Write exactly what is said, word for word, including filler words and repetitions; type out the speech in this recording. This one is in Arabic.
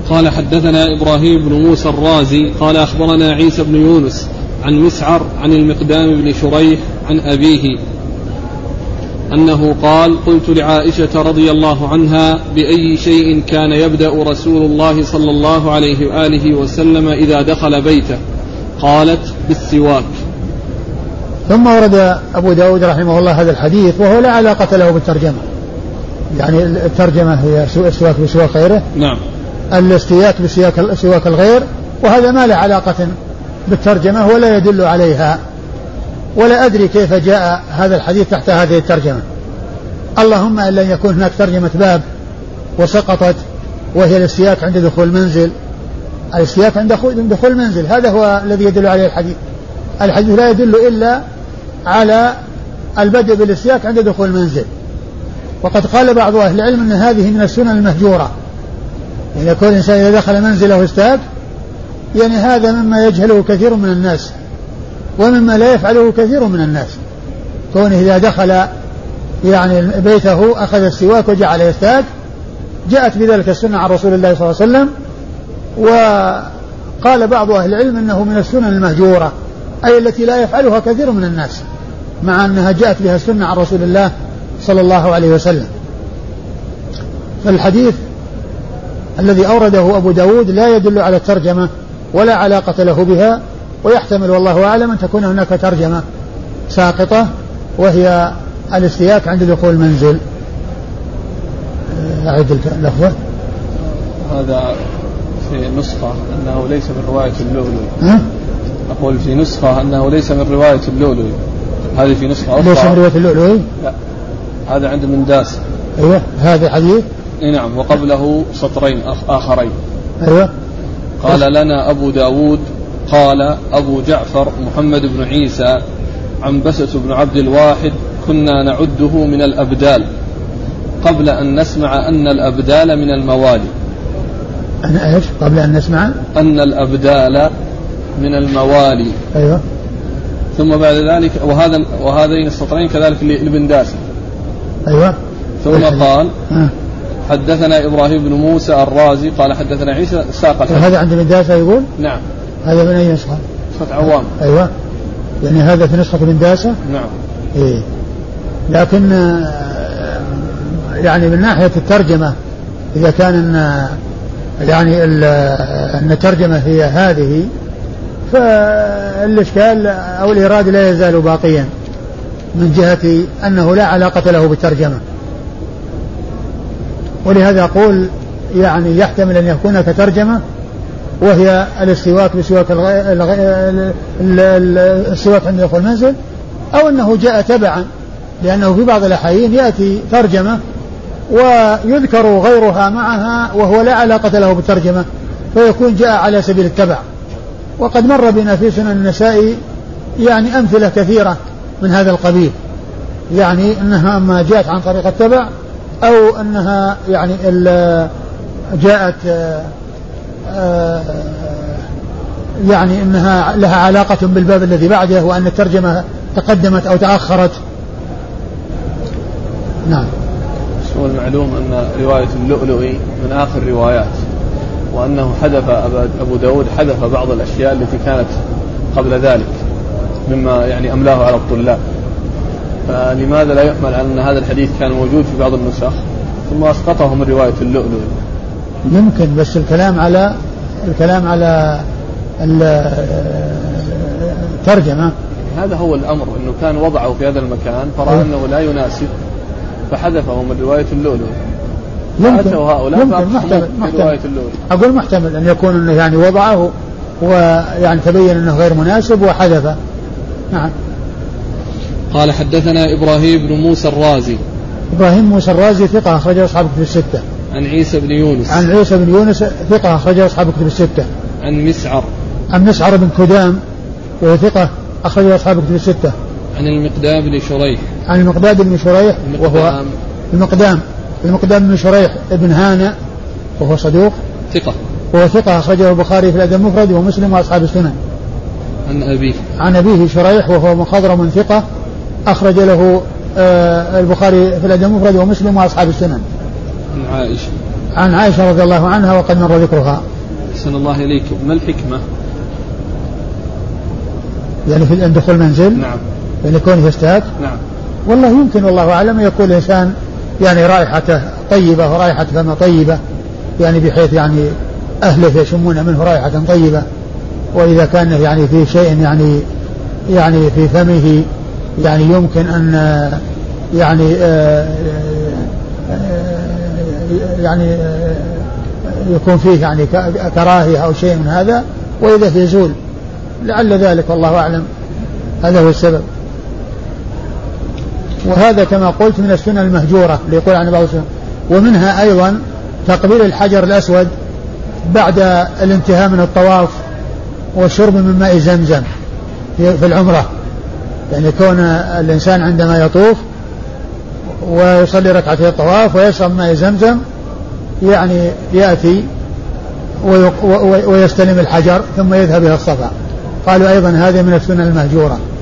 قال حدثنا إبراهيم بن موسى الرازي قال أخبرنا عيسى بن يونس عن مسعر عن المقدام بن شريح عن أبيه أنه قال قلت لعائشة رضي الله عنها بأي شيء كان يبدأ رسول الله صلى الله عليه وآله وسلم إذا دخل بيته؟ قالت بالسواك. ثم ورد أبو داود رحمه الله هذا الحديث وهو لا علاقة له بالترجمة، يعني الترجمة هي السواك بسواك غيره، نعم، الاستياك بسواك الغير، وهذا ما له علاقة بالترجمة ولا يدل عليها، ولا أدري كيف جاء هذا الحديث تحت هذه الترجمة، اللهم أن لن يكون هناك ترجمة باب وسقطت وهي الاستياك عند دخول المنزل، الاستياك عند دخول المنزل، هذا هو الذي يدل عليه الحديث. الحديث لا يدل إلا على البدء بالاستياك عند دخول المنزل. وقد قال بعض أهل العلم أن هذه من السنن المهجورة، يعني يكون الإنسان إذا دخل منزله استاك، يعني هذا مما يجهله كثير من الناس ومما لا يفعله كثير من الناس، كونه إذا دخل يعني بيته أخذ السواك وجعل يستاك، جاءت بذلك السنة عن رسول الله صلى الله عليه وسلم. وقال بعض أهل العلم أنه من السنن المهجورة، أي التي لا يفعلها كثير من الناس، مع أنها جاءت بها السنة عن رسول الله صلى الله عليه وسلم. فالحديث الذي أورده أبو داود لا يدل على الترجمة ولا علاقة له بها، ويحتمل والله أعلم أن تكون هناك ترجمة ساقطة وهي الاستياك عند دخول المنزل. أعيد اللفظة. هذا في نسخة أنه ليس من رواية اللؤلؤي. أقول في نسخة أنه ليس من رواية اللؤلؤي، هذه في نسخة أخرى ليس من رواية اللؤلؤي. لا، هذا عند منداس. أيوة، هذا حديث. نعم، وقبله سطرين آخرين. أيوة. قال لنا أبو داود قال أبو جعفر محمد بن عيسى عنبسة بن عبد الواحد كنا نعده من الأبدال قبل أن نسمع أن الأبدال من الموالي. أنا إيش؟ قبل أن نسمع أن الأبدال من الموالي. أيوة. ثم بعد ذلك وهذا وهذين السطرين كذلك لابن داسي. أيوة. ثم قال أه. حدثنا إبراهيم بن موسى الرازي قال حدثنا عيسى ساق الحديث. هذا عند ابن داسة يقول؟ نعم. هذا من أي نسخة؟ نسخة عوام. أيوة، يعني هذا في نسخة ابن داسة. نعم. إيه. لكن يعني من ناحية الترجمة إذا كان يعني أن الترجمة هي هذه فالإشكال أو الإرادة لا يزال باقيا من جهة أنه لا علاقة له بالترجمة، ولهذا أقول يعني يحتمل أن يكون كترجمة وهي الاستواك بسواك السواك عند دخول المنزل، أو أنه جاء تبعا، لأنه في بعض الأحيان يأتي ترجمة ويذكر غيرها معها وهو لا علاقة له بالترجمة فيكون جاء على سبيل التبع. وقد مر بنا في سنن النسائي يعني أمثلة كثيرة من هذا القبيل، يعني أنها أما جاءت عن طريق التبع أو أنها يعني جاءت يعني أنها لها علاقة بالباب الذي بعده وأن الترجمة تقدمت أو تأخرت. نعم. هو المعلوم أن رواية اللؤلؤي من آخر الروايات، وأنه حذف أبو داود حذف بعض الأشياء التي كانت قبل ذلك مما يعني أملاه على الطلاب، فلماذا لا يحمل على أن هذا الحديث كان موجود في بعض النسخ ثم أسقطه من رواية اللؤلؤي؟ يمكن، بس الكلام على الكلام على الترجمة هذا هو الأمر، أنه كان وضعه في هذا المكان فرأى أنه لا يناسب فحذفه من رواية اللؤلؤي. يمكن, يمكن محتمل, محتمل. أقول محتمل أن يكون أنه يعني وضعه ويعني تبين أنه غير مناسب وحذفه. نعم. قال حدثنا إبراهيم بن موسى الرازي. إبراهيم موسى الرازي ثقة أخرجه أصحاب كتب الستة. عن عيسى بن يونس. عن عيسى بن يونس ثقة أخرجه أصحاب كتب الستة. عن مسعر. عن مسعر بن كدام وهو ثقة أخرجه أصحاب كتب الستة. عن المقدام بن شريح. عن المقداد بن شريح وهو المقدام المقدام بن شريح ابن هانة وهو صدوق ثقة وهو ثقة أخرجه البخاري في الأدب المفرد ومسلم وأصحاب السنن. عن أبيه. عن أبيه شريح وهو مخضرم ثقة أخرج له آه البخاري في الأدب المفرد ومسلم وأصحاب السنن. عن عائشة عن عائشة رضي الله عنها وقد مر ذكرها. أحسن الله إليك. ما الحكمة؟ يعني في دخول المنزل؟ نعم. يعني كونه يستاك؟ نعم. والله يمكن والله أعلم يكون الإنسان يعني رائحته طيبة ورائحة فمه طيبة، يعني بحيث يعني أهله يشمون منه رائحة طيبة، وإذا كان يعني في شيء يعني يعني في فمه يعني يمكن أن يعني آآ آآ يعني يكون فيه يعني كراهية أو شيء من هذا، وإذا يزول لعل ذلك والله أعلم هذا هو السبب. وهذا كما قلت من السنة المهجورة اللي يقول عن بعض السنة. ومنها أيضا تقبيل الحجر الأسود بعد الانتهاء من الطواف والشرب من ماء زمزم في العمرة، يعني كون الإنسان عندما يطوف ويصلي ركعتي الطواف ويشرب ماء زمزم يعني يأتي ويستلم الحجر ثم يذهب إلى الصفا. قالوا أيضا هذه من السنة المهجورة.